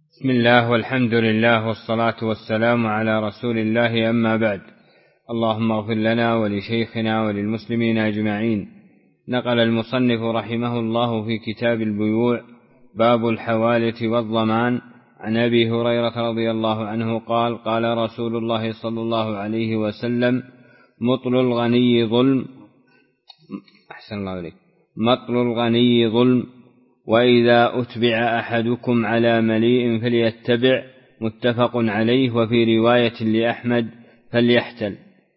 بسم الله والحمد لله والصلاة والسلام على رسول الله، أما بعد. اللهم اغفر لنا ولشيخنا وللمسلمين أجمعين. نقل المصنف رحمه الله في كتاب البيوع باب الحوالة والضمان عن أبي هريرة رضي الله عنه قال: قال رسول الله صلى الله عليه وسلم: مطل الغني ظلم، أحسن الله عليك، مطل الغني ظلم، وإذا أتبع أحدكم على مليء فليتبع. متفق عليه. وفي رواية لأحمد: فليحتل.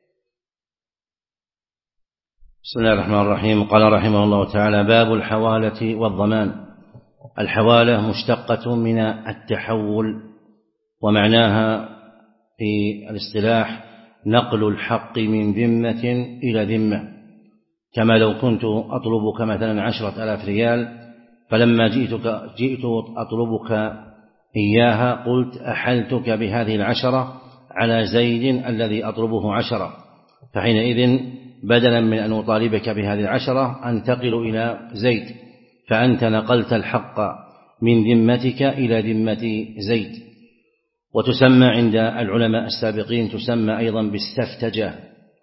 بسم الله الرحمن الرحيم. قال رحمه الله تعالى: باب الحوالة والضمان. الحوالة مشتقة من التحول، ومعناها في الاصطلاح نقل الحق من ذمة إلى ذمة، كما لو كنت أطلبك مثلا 10,000 ريال، فلما جئت أطلبك إياها قلت: أحلتك بهذه 10 على زيد الذي أطلبه 10، فحينئذ بدلا من أن أطالبك بهذه 10 أنتقل إلى زيد، فأنت نقلت الحق من ذمتك إلى ذمة زيد. وتسمى عند العلماء السابقين تسمى أيضا بالسفتجة،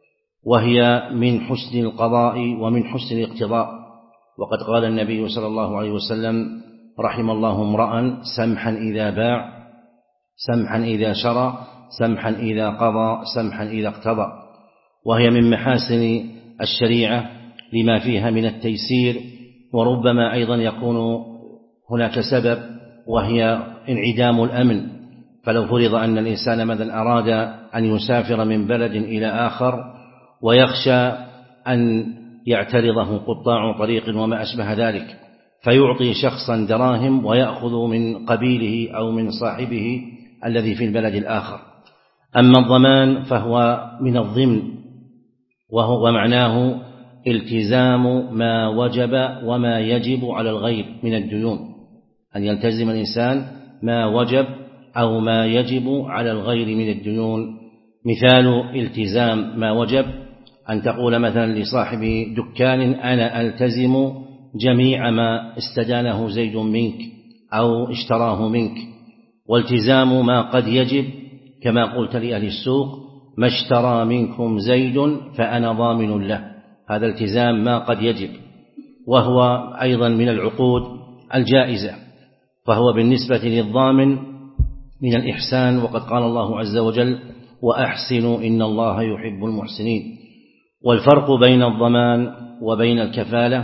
وهي من حسن القضاء ومن حسن الاقتضاء. وقد قال النبي صلى الله عليه وسلم: رحم الله امرأ سمحا إذا باع، سمحا إذا شرى، سمحا إذا قضى، سمحا إذا اقتضى. وهي من محاسن الشريعة لما فيها من التيسير، وربما أيضا يكون هناك سبب، وهي انعدام الأمن. فلو فرض أن الإنسان مثلا أراد أن يسافر من بلد إلى آخر ويخشى أن يعترضه قطاع طريق وما أشبه ذلك، فيعطي شخصا دراهم ويأخذ من قبيله أو من صاحبه الذي في البلد الآخر. أما الضمان فهو من الضمن، وهو معناه التزام ما وجب وما يجب على الغير من الديون، أن يلتزم الإنسان ما وجب أو ما يجب على الغير من الديون. مثال التزام ما وجب أن تقول مثلا لصاحب دكان: أنا ألتزم جميع ما استدانه زيد منك أو اشتراه منك. والتزام ما قد يجب كما قلت لأهل السوق: ما اشترى منكم زيد فأنا ضامن له. هذا التزام ما قد يجب، وهو أيضا من العقود الجائزة، فهو بالنسبة للضامن من الإحسان. وقد قال الله عز وجل: وأحسنوا إن الله يحب المحسنين. والفرق بين الضمان وبين الكفالة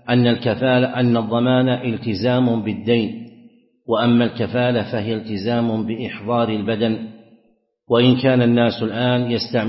أن الضمان التزام بالدين، وأما الكفالة فهي التزام بإحضار البدن. وإن كان الناس الآن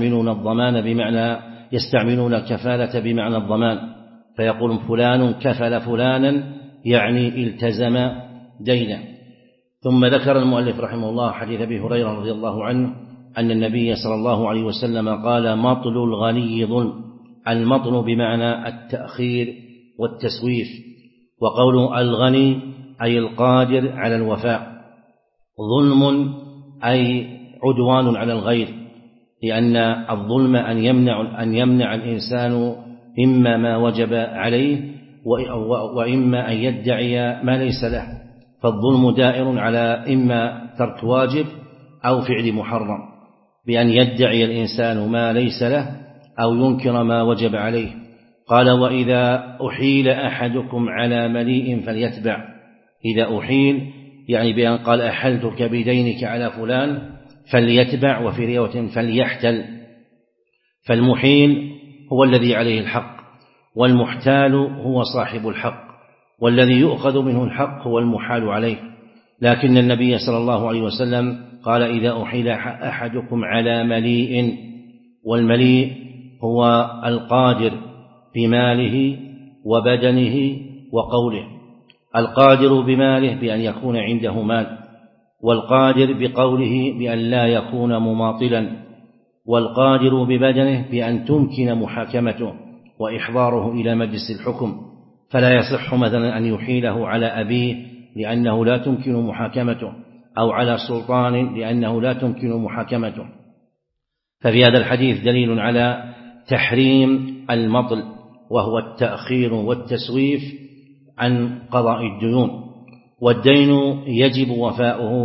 يستعملون الكفالة بمعنى الضمان، فيقول فلان كفل فلانا، يعني التزم دينا. ثم ذكر المؤلف رحمه الله حديث أبي هريرة رضي الله عنه أن النبي صلى الله عليه وسلم قال: مطل الغني ظلم. المطل بمعنى التأخير والتسويف. وقول الغني أي القادر على الوفاء. ظلم أي عدوان على الغير، لأن الظلم أن يمنع الإنسان إما ما وجب عليه وإما أن يدعي ما ليس له. فالظلم دائر على إما ترك واجب أو فعل محرم، بأن يدعي الإنسان ما ليس له أو ينكر ما وجب عليه. قال: وإذا أحيل أحدكم على مليء فليتبع. إذا أحيل يعني بأن قال: أحلتك بدينك على فلان فليتبع، وفي رواية فليحتل. فالمحيل هو الذي عليه الحق، والمحتال هو صاحب الحق، والذي يؤخذ منه الحق هو المحال عليه. لكن النبي صلى الله عليه وسلم قال: إذا أحيل أحدكم على مليء. والمليء هو القادر بماله وبدنه وقوله. القادر بماله بأن يكون عنده مال، والقادر بقوله بأن لا يكون مماطلا، والقادر ببدنه بأن تمكن محاكمته وإحضاره إلى مجلس الحكم. فلا يصح مثلا أن يحيله على أبيه لأنه لا تمكن محاكمته، أو على سلطان لأنه لا تمكن محاكمته. ففي هذا الحديث دليل على تحريم المطل، وهو التأخير والتسويف عن قضاء الديون. والدين يجب وفاؤه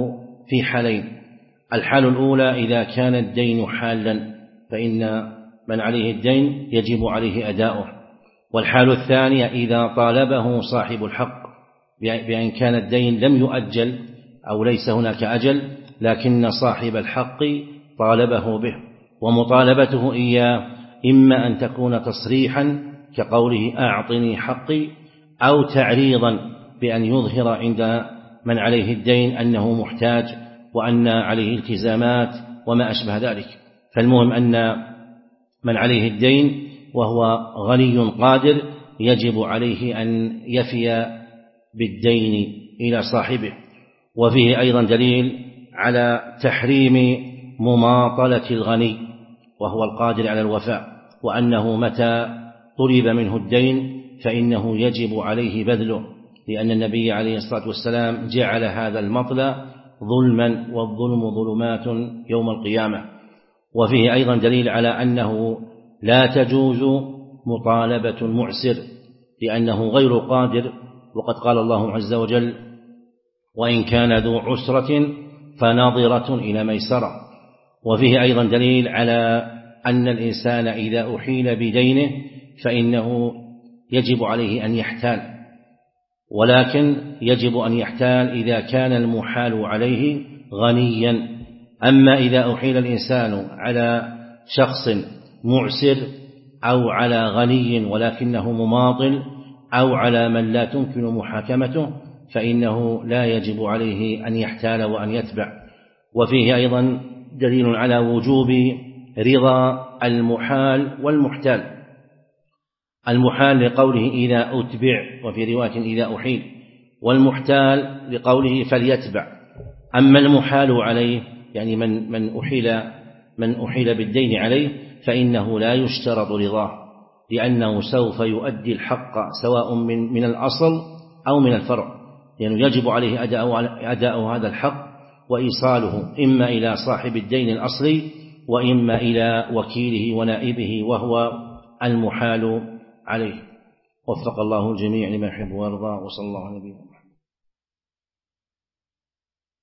في حالين: الحال الأولى إذا كان الدين حالا فإن من عليه الدين يجب عليه أداؤه، والحال الثانية إذا طالبه صاحب الحق بأن كان الدين لم يؤجل أو ليس هناك أجل لكن صاحب الحق طالبه به، ومطالبته إياه إما أن تكون تصريحا كقوله أعطني حقي، أو تعريضا بأن يظهر عند من عليه الدين أنه محتاج وأن عليه التزامات وما أشبه ذلك. فالمهم أن من عليه الدين وهو غني قادر يجب عليه أن يفي بالدين إلى صاحبه. وفيه أيضا دليل على تحريم مماطلة الغني وهو القادر على الوفاء، وأنه متى طلب منه الدين فإنه يجب عليه بذله، لأن النبي عليه الصلاة والسلام جعل هذا المطل ظلما، والظلم ظلمات يوم القيامة. وفيه أيضا دليل على أنه لا تجوز مطالبة المعسر لأنه غير قادر، وقد قال الله عز وجل وإن كان ذو عسرة فناظرة إلى ميسرة. وفيه أيضا دليل على أن الإنسان إذا أحيل بدينه فإنه يجب عليه أن يحتال، ولكن يجب أن يحتال إذا كان المحال عليه غنيا. أما إذا أحيل الإنسان على شخص معسر أو على غني ولكنه مماطل أو على من لا تمكن محاكمته فإنه لا يجب عليه أن يحتال وأن يتبع. وفيه أيضا دليل على وجوب رضا المحال والمحتال. المحال لقوله إذا أتبع، وفي رواية إذا أحيل، والمحتال لقوله فليتبع. أما المحال عليه يعني من أحيل بالدين عليه فإنه لا يشترط رضاه، لأنه سوف يؤدي الحق سواء من الأصل أو من الفرع، لأنه يعني يجب عليه أداء هذا الحق وإيصاله إما إلى صاحب الدين الأصلي وإما إلى وكيله ونائبه وهو المحال عليه. وفق الله الجميع لما يحب ويرضى، وصلى الله عليه وسلم.